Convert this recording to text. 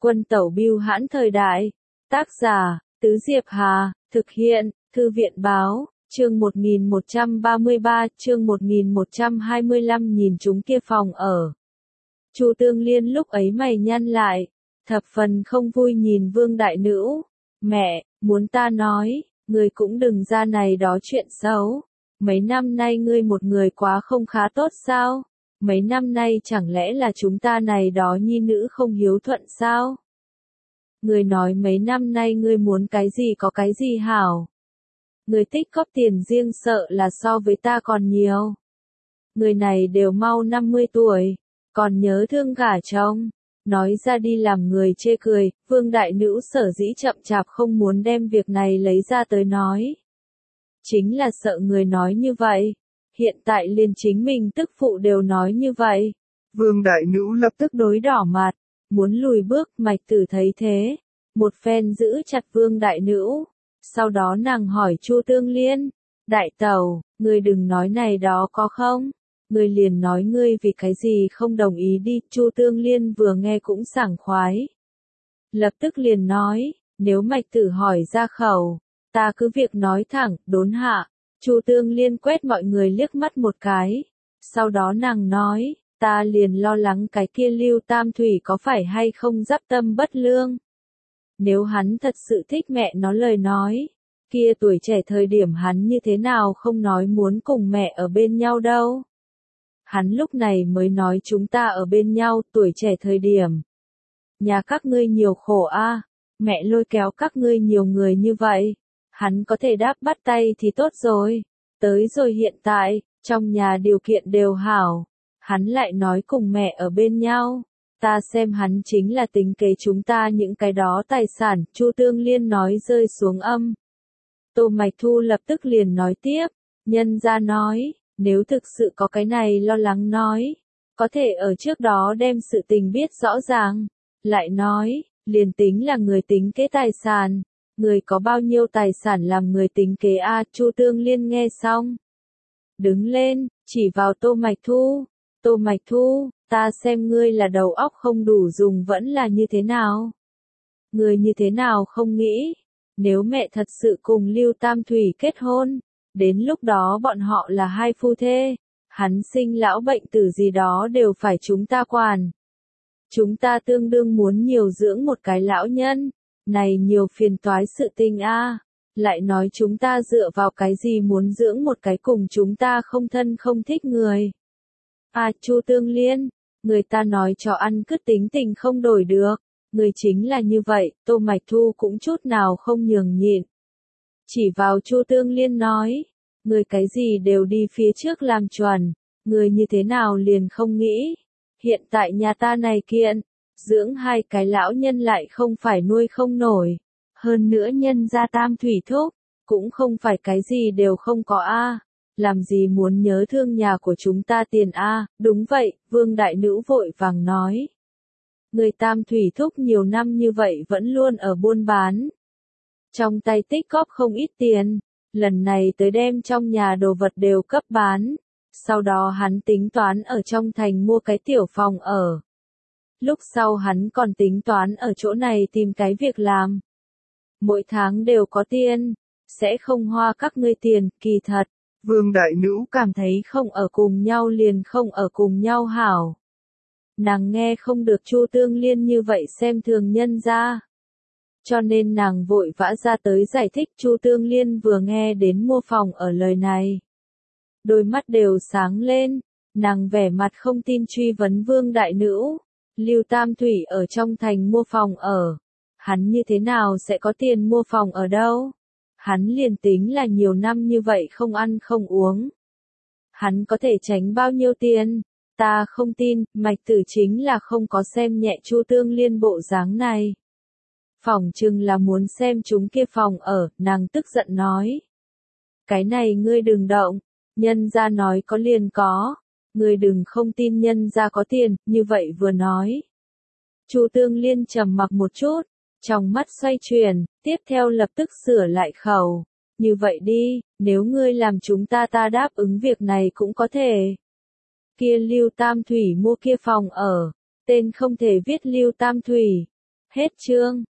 Quân tẩu bưu hãn thời đại. Tác giả, Tứ Diệp Hà, thực hiện, Thư viện báo, chương 1133, chương 1125 nhìn chúng kia phòng ở. Chu Tương Liên lúc ấy mày nhăn lại, thập phần không vui nhìn Vương Đại Nữ. Mẹ, muốn ta nói, ngươi cũng đừng ra này đó chuyện xấu. Mấy năm nay ngươi một người quá không khá tốt sao? Mấy năm nay chẳng lẽ là chúng ta này đó nhi nữ không hiếu thuận sao? Ngươi nói mấy năm nay ngươi muốn cái gì có cái gì hảo. Ngươi tích góp tiền riêng sợ là so với ta còn nhiều. Người này đều mau 50 tuổi, còn nhớ thương gả chồng. Nói ra đi làm người chê cười, Vương Đại Nữ sở dĩ chậm chạp không muốn đem việc này lấy ra tới nói. Chính là sợ người nói như vậy. Hiện tại liền chính mình tức phụ đều nói như vậy. Vương Đại Nữ lập tức Đối đỏ mặt, muốn lùi bước. Mạch Tử thấy thế, một phen giữ chặt Vương Đại Nữ. Sau đó nàng hỏi Chu Tương Liên, Đại tẩu, ngươi đừng nói này đó có không? Ngươi liền nói ngươi vì cái gì không đồng ý đi. Chu Tương Liên vừa nghe cũng sảng khoái. Lập tức liền nói, nếu Mạch Tử hỏi ra khẩu, ta cứ việc nói thẳng, đốn hạ. Chu Tương Liên quét mọi người liếc mắt một cái. Sau đó nàng nói, ta liền lo lắng cái kia Lưu Tam Thủy có phải hay không giáp tâm bất lương. Nếu hắn thật sự thích mẹ nó lời nói, kia tuổi trẻ thời điểm hắn như thế nào không nói muốn cùng mẹ ở bên nhau đâu. Hắn lúc này mới nói chúng ta ở bên nhau tuổi trẻ thời điểm. Nhà các ngươi nhiều khổ a, mẹ lôi kéo các ngươi nhiều người như vậy. Hắn có thể đáp bắt tay thì tốt rồi. Tới rồi hiện tại, trong nhà điều kiện đều hảo. Hắn lại nói cùng mẹ ở bên nhau. Ta xem hắn chính là tính kế chúng ta những cái đó tài sản. Chu Tương Liên nói rơi xuống âm. Tô Mạch Thu lập tức liền nói tiếp. Nhân gia nói, nếu thực sự có cái này lo lắng nói. Có thể ở trước đó đem sự tình biết rõ ràng. Lại nói, liền tính là người tính kế tài sản. Người có bao nhiêu tài sản làm người tính kế a? Chu Tương Liên nghe xong. Đứng lên, chỉ vào Tô Mạch Thu. Tô Mạch Thu, ta xem ngươi là đầu óc không đủ dùng vẫn là như thế nào? Ngươi như thế nào không nghĩ? Nếu mẹ thật sự cùng Lưu Tam Thủy kết hôn, đến lúc đó bọn họ là hai phu thê, hắn sinh lão bệnh tử gì đó đều phải chúng ta quản. Chúng ta tương đương muốn nhiều dưỡng một cái lão nhân. Này nhiều phiền toái sự tình a, lại nói chúng ta dựa vào cái gì muốn dưỡng một cái cùng chúng ta không thân không thích người. Chu Tương Liên, người ta nói cho ăn cứ tính tình không đổi được, người chính là như vậy. Tô Mạch Thu cũng chút nào không nhường nhịn. Chỉ vào Chu Tương Liên nói, người cái gì đều đi phía trước làm chuẩn, người như thế nào liền không nghĩ. Hiện tại nhà ta này kiện, dưỡng hai cái lão nhân lại không phải nuôi không nổi. Hơn nữa nhân gia Tam Thủy thúc, cũng không phải cái gì đều không có a. Làm gì muốn nhớ thương nhà của chúng ta tiền a? Đúng vậy, Vương Đại Nữ vội vàng nói. Người Tam Thủy thúc nhiều năm như vậy vẫn luôn ở buôn bán. Trong tay tích góp không ít tiền, lần này tới đem trong nhà đồ vật đều cấp bán. Sau đó hắn tính toán ở trong thành mua cái tiểu phòng ở. Lúc sau hắn còn tính toán ở chỗ này tìm cái việc làm. Mỗi tháng đều có tiền, sẽ không hoa các ngươi tiền. Kỳ thật, Vương Đại Nữ cảm thấy không ở cùng nhau liền không ở cùng nhau hảo. Nàng nghe không được Chu Tương Liên như vậy xem thường nhân ra. Cho nên nàng vội vã ra tới giải thích. Chu Tương Liên vừa nghe đến mua phòng ở lời này, đôi mắt đều sáng lên, nàng vẻ mặt không tin truy vấn Vương Đại Nữ. Lưu Tam Thủy ở trong thành mua phòng ở, hắn như thế nào sẽ có tiền mua phòng ở đâu? Hắn liền tính là nhiều năm như vậy không ăn không uống. Hắn có thể tránh bao nhiêu tiền? Ta không tin. Mạch Tử chính là không có xem nhẹ Chu Tương Liên bộ dáng này. Phỏng chừng là muốn xem chúng kia phòng ở, nàng tức giận nói. Cái này ngươi đừng động, nhân gia nói có liền có. Ngươi đừng không tin nhân gia có tiền, như vậy vừa nói. Chu Tương Liên trầm mặc một chút, trong mắt xoay chuyển, tiếp theo lập tức sửa lại khẩu. Như vậy đi, nếu ngươi làm chúng ta đáp ứng việc này cũng có thể. Kia Lưu Tam Thủy mua kia phòng ở, tên không thể viết Lưu Tam Thủy. Hết chương.